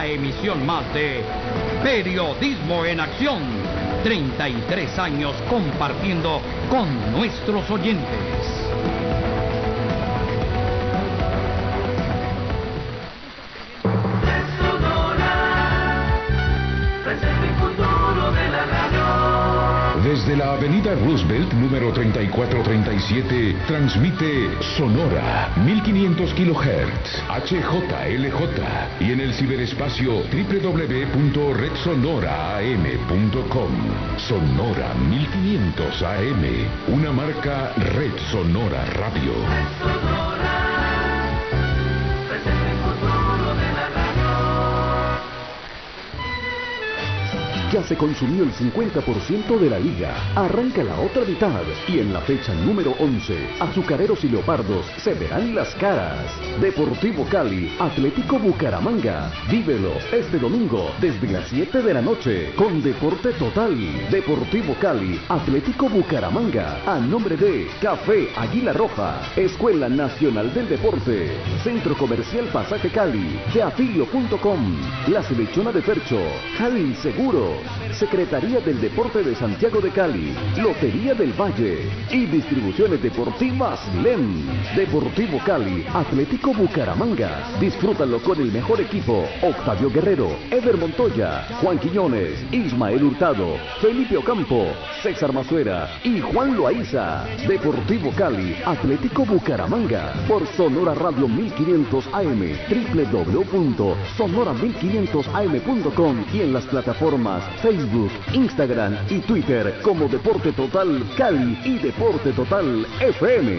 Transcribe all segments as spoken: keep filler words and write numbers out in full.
una emisión más de Periodismo en Acción. treinta y tres años compartiendo con nuestros oyentes. Desde la avenida Roosevelt, número treinta y cuatro treinta y siete, transmite Sonora, mil quinientos kilohertz, H J L J, y en el ciberespacio doble u doble u doble u punto red sonora a m punto com. Sonora mil quinientos A M, una marca Red Sonora Radio. Ya se consumió el cincuenta por ciento de la liga. Arranca la otra mitad. Y en la fecha número once, Azucareros y Leopardos se verán las caras. Deportivo Cali, Atlético Bucaramanga. Vívelo este domingo desde las siete de la noche con Deporte Total. Deportivo Cali, Atlético Bucaramanga. A nombre de Café Águila Roja, Escuela Nacional del Deporte, Centro Comercial Pasaje Cali, Teafilo punto com, La Selechona de Fercho, Cali Seguro, Secretaría del Deporte de Santiago de Cali, Lotería del Valle y Distribuciones Deportivas L E M. Deportivo Cali, Atlético Bucaramanga. Disfrútalo con el mejor equipo: Octavio Guerrero, Eder Montoya, Juan Quiñones, Ismael Hurtado, Felipe Ocampo, César Mazuera y Juan Loaiza. Deportivo Cali, Atlético Bucaramanga, por Sonora Radio mil quinientos A M, doble u doble u doble u punto sonora mil quinientos a m punto com y en las plataformas Facebook, Instagram y Twitter como Deporte Total Cali y Deporte Total F M.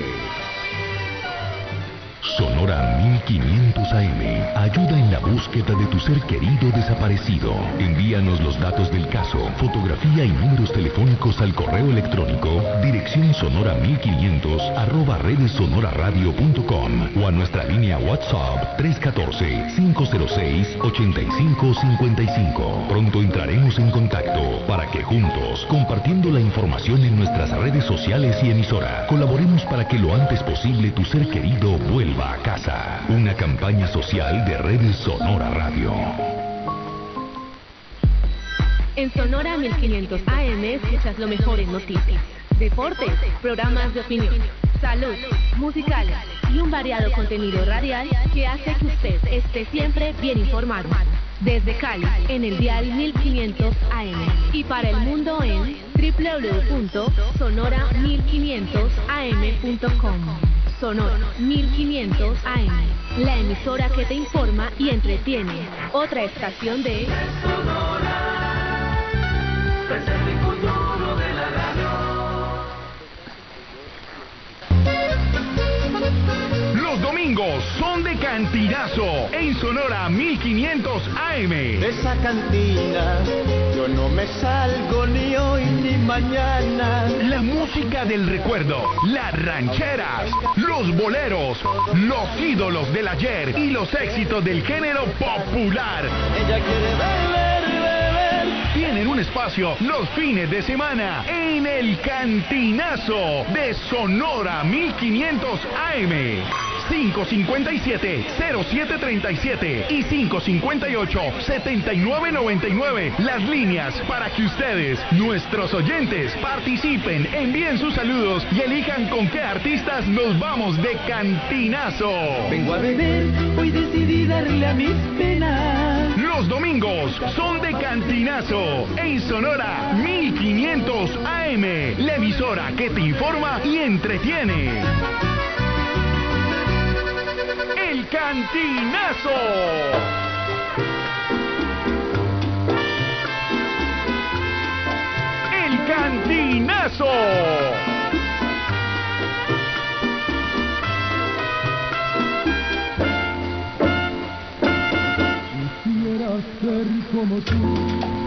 Sonora mil quinientos A M ayuda en la búsqueda de tu ser querido desaparecido. Envíanos los datos del caso, fotografía y números telefónicos al correo electrónico dirección sonora mil quinientos arroba redes sonora radio punto com o a nuestra línea WhatsApp tres uno cuatro, cinco cero seis, ocho cinco cinco cinco. Pronto entraremos en contacto para que juntos, compartiendo la información en nuestras redes sociales y emisora, colaboremos para que lo antes posible tu ser querido vuelva a casa. Una campaña social de Redes Sonora Radio. En Sonora mil quinientos A M escuchas lo mejor en noticias, deportes, programas de opinión, salud, musicales y un variado contenido radial que hace que usted esté siempre bien informado. Desde Cali, en el dial mil quinientos A M y para el mundo en doble u doble u doble u punto sonora mil quinientos a m punto com. Sonora mil quinientos A M, la emisora que te informa y entretiene. Otra estación de Sonora, presente y futuro de la radio. Los domingos son de cantinazo en Sonora mil quinientos A M. De esa cantina yo no me salgo ni hoy ni mañana. La música del recuerdo, las rancheras, los boleros, los ídolos del ayer y los éxitos del género popular. Ella quiere beber, beber. Tienen un espacio los fines de semana en el Cantinazo de Sonora mil quinientos A M. cinco cinco siete, cero siete tres siete y cinco cinco ocho, siete nueve nueve nueve. Las líneas para que ustedes, nuestros oyentes, participen, envíen sus saludos y elijan con qué artistas nos vamos de cantinazo. Vengo a beber, hoy decidí darle a mis penas. Los domingos son de cantinazo en Sonora mil quinientos A M, la emisora que te informa y entretiene. El Cantinazo. El Cantinazo. Quisiera ser como tú.